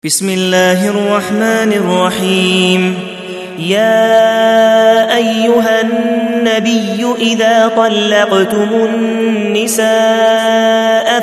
بسم الله الرحمن الرحيم. يا أيها النبي إذا طلقتم النساء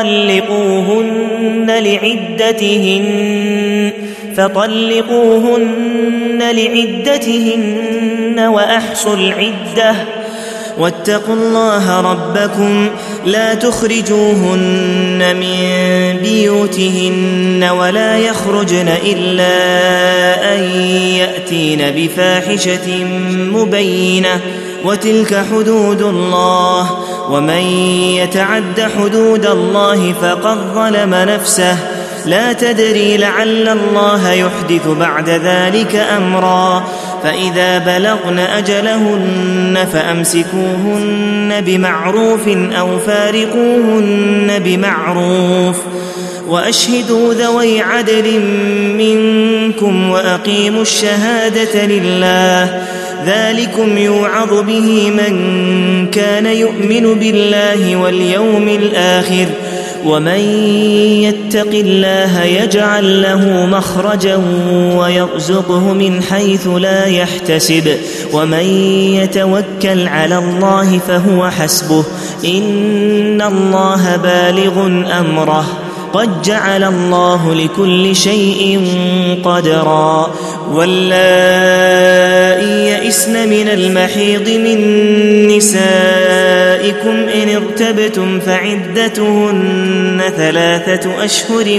فطلقوهن لعدتهن وأحصوا العدة واتقوا الله ربكم لا تخرجوهن من بيوتهن ولا يخرجن إلا أن يأتين بفاحشة مبينة وتلك حدود الله ومن يتعد حدود الله فقد ظلم نفسه لا تدري لعل الله يحدث بعد ذلك أمرا فإذا بلغن أجلهن فأمسكوهن بمعروف أو فارقوهن بمعروف وأشهدوا ذوي عدل منكم وأقيموا الشهادة لله ذلكم يوعظ به من كان يؤمن بالله واليوم الآخر ومن يتق الله يجعل له مخرجا ويرزقه من حيث لا يحتسب ومن يتوكل على الله فهو حسبه إن الله بالغ أمره قد جعل الله لكل شيء قدرا. واللائي يئسن من المحيض من نسائكم إن ارتبتم فعدتهن 3 أشهر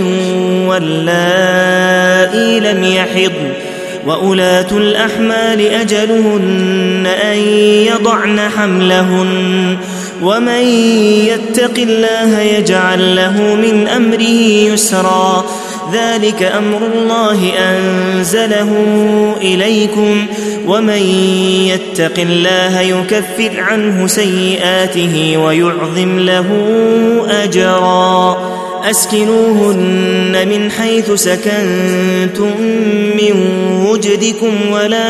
واللائي لم يحضن وأولاة الأحمال أجلهن أن يضعن حملهن ومن يتق الله يجعل له من أمره يسرا ذلك أمر الله أنزله إليكم ومن يتق الله يكفر عنه سيئاته ويعظم له أجرا. أسكنوهن من حيث سكنتم من وجدكم ولا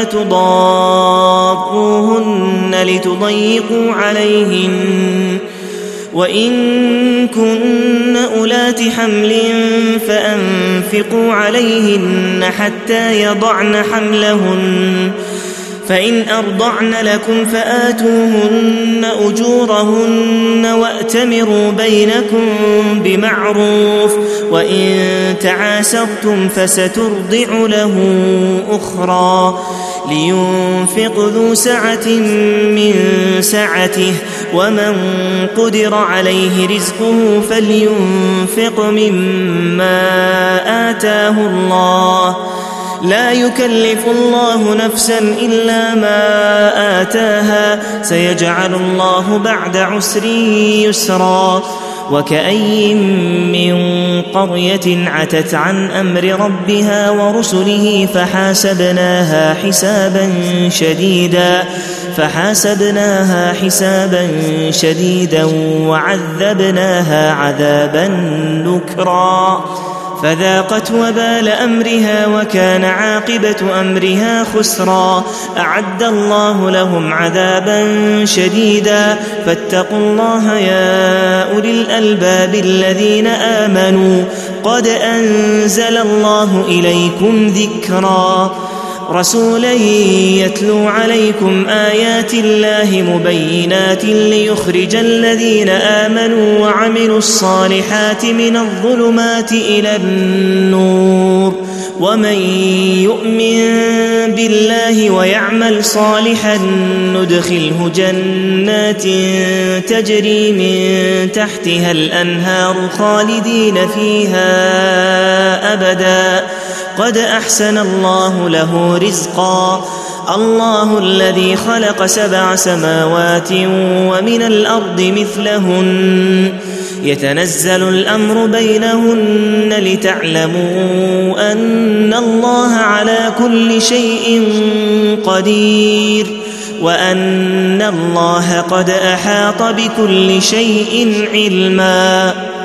تضاروهن لتضيقوا عليهن وإن كن أولات حمل فأنفقوا عليهن حتى يضعن حملهن فإن أرضعن لكم فآتوهن أجورهن وأتمروا بينكم بمعروف وإن تعاسرتم فسترضع له أخرى لينفق ذو سعة من سعته ومن قدر عليه رزقه فلينفق مما آتاه الله لا يكلف الله نفسا إلا ما آتاها سيجعل الله بعد عسر يسرا. وكأي من قرية عتت عن أمر ربها ورسله فحاسبناها حسابا شديدا وعذبناها عذابا نكرا فذاقت وبال أمرها وكان عاقبة أمرها خسرا. أعد الله لهم عذابا شديدا فاتقوا الله يا أولي الألباب الذين آمنوا قد أنزل الله إليكم ذكرا رسولا يتلو عليكم آيات الله مبينات ليخرج الذين آمنوا وعملوا الصالحات من الظلمات إلى النور ومن يؤمن بالله ويعمل صالحا ندخله جنات تجري من تحتها الأنهار خالدين فيها أبدا قد أحسن الله له رزقا. الله الذي خلق 7 سماوات ومن الأرض مثلهن يتنزل الأمر بينهن لتعلموا أن الله على كل شيء قدير وأن الله قد أحاط بكل شيء علما.